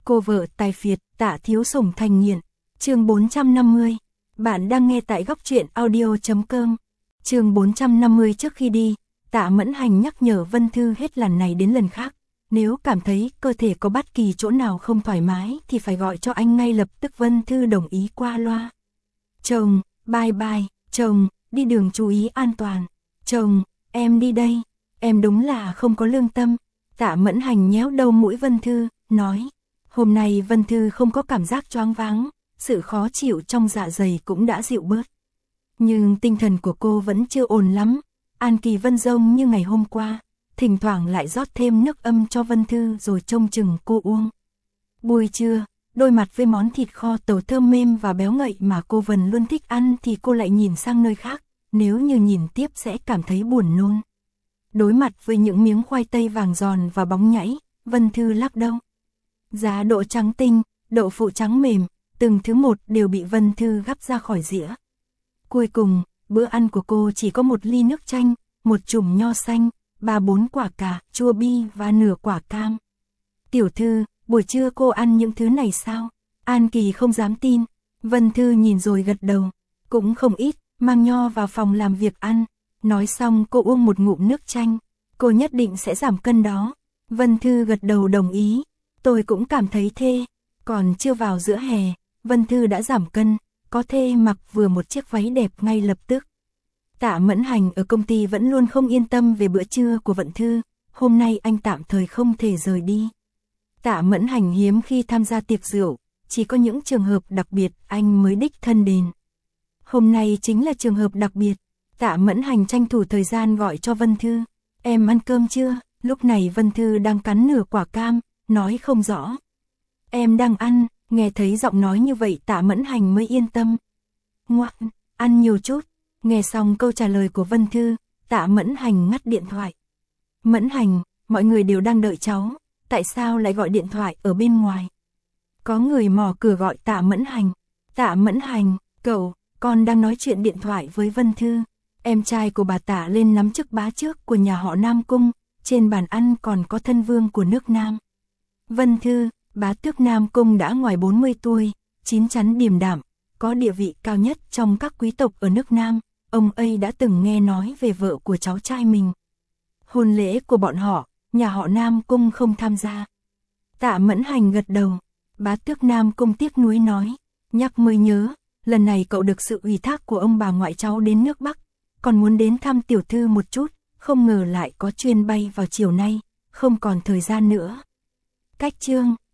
Cô vợ tài phiệt, Tạ Thiếu Sủng thành nghiện. Chương 450. Bạn đang nghe tại góc truyện audio.com. Chương 450. Trước khi đi, Tạ Mẫn Hành nhắc nhở Vân Thư hết lần này đến lần khác, nếu cảm thấy cơ thể có bất kỳ chỗ nào không thoải mái thì phải gọi cho anh ngay lập tức. Vân Thư đồng ý qua loa. Chồng, bye bye, chồng, đi đường chú ý an toàn. Chồng, em đi đây, em đúng là không có lương tâm. Tạ Mẫn Hành nhéo đầu mũi Vân Thư, nói. Hôm nay Vân Thư không có cảm giác choáng váng, sự khó chịu trong dạ dày cũng đã dịu bớt. Nhưng tinh thần của cô vẫn chưa ổn lắm. An Kỳ Vân giống như ngày hôm qua, thỉnh thoảng lại rót thêm nước âm cho Vân Thư rồi trông chừng cô uống. Buổi trưa, đôi mặt với món thịt kho tàu thơm mềm và béo ngậy mà cô Vân luôn thích ăn thì cô lại nhìn sang nơi khác, nếu như nhìn tiếp sẽ cảm thấy buồn nôn. Đối mặt với những miếng khoai tây vàng giòn và bóng nhảy, Vân Thư lắc đầu. Giá đỗ trắng tinh, đậu phụ trắng mềm, từng thứ một đều bị Vân Thư gắp ra khỏi dĩa. Cuối cùng, bữa ăn của cô chỉ có một ly nước chanh, một chùm nho xanh, 3-4 quả cà, chua bi và nửa quả cam. Tiểu Thư, buổi trưa cô ăn những thứ này sao? An Kỳ không dám tin. Vân Thư nhìn rồi gật đầu. Cũng không ít, mang nho vào phòng làm việc ăn. Nói xong cô uống một ngụm nước chanh. Cô nhất định sẽ giảm cân đó. Vân Thư gật đầu đồng ý. Tôi cũng cảm thấy thế. Còn chưa vào giữa hè, Vân Thư đã giảm cân, có thể mặc vừa một chiếc váy đẹp ngay lập tức. Tạ Mẫn Hành ở công ty vẫn luôn không yên tâm về bữa trưa của Vân Thư, hôm nay anh tạm thời không thể rời đi. Tạ Mẫn Hành hiếm khi tham gia tiệc rượu, chỉ có những trường hợp đặc biệt anh mới đích thân đến. Hôm nay chính là trường hợp đặc biệt. Tạ Mẫn Hành tranh thủ thời gian gọi cho Vân Thư. Em ăn cơm chưa? Lúc này Vân Thư đang cắn nửa quả cam, nói không rõ. Em đang ăn. Nghe thấy giọng nói như vậy Tạ Mẫn Hành mới yên tâm. Ngoan, ăn nhiều chút. Nghe xong câu trả lời của Vân Thư, Tạ Mẫn Hành ngắt điện thoại. Mẫn Hành, mọi người đều đang đợi cháu, tại sao lại gọi điện thoại ở bên ngoài? Có người mò cửa gọi Tạ Mẫn Hành. Tạ Mẫn Hành, cậu, con đang nói chuyện điện thoại với Vân Thư. Em trai của bà Tạ lên nắm chức bá trước của nhà họ Nam Cung, trên bàn ăn còn có thân vương của nước Nam. Vân Thư, bá tước Nam Cung đã ngoài 40 tuổi, chín chắn điềm đạm, có địa vị cao nhất trong các quý tộc ở nước Nam. Ông ấy đã từng nghe nói về vợ của cháu trai mình. Hôn lễ của bọn họ, nhà họ Nam Cung không tham gia. Tạ Mẫn Hành gật đầu. Bá tước Nam Cung tiếc nuối nói. Nhắc mới nhớ, lần này cậu được sự ủy thác của ông bà ngoại cháu đến nước Bắc, còn muốn đến thăm tiểu thư một chút, không ngờ lại có chuyến bay vào chiều nay, không còn thời gian nữa. Cách chương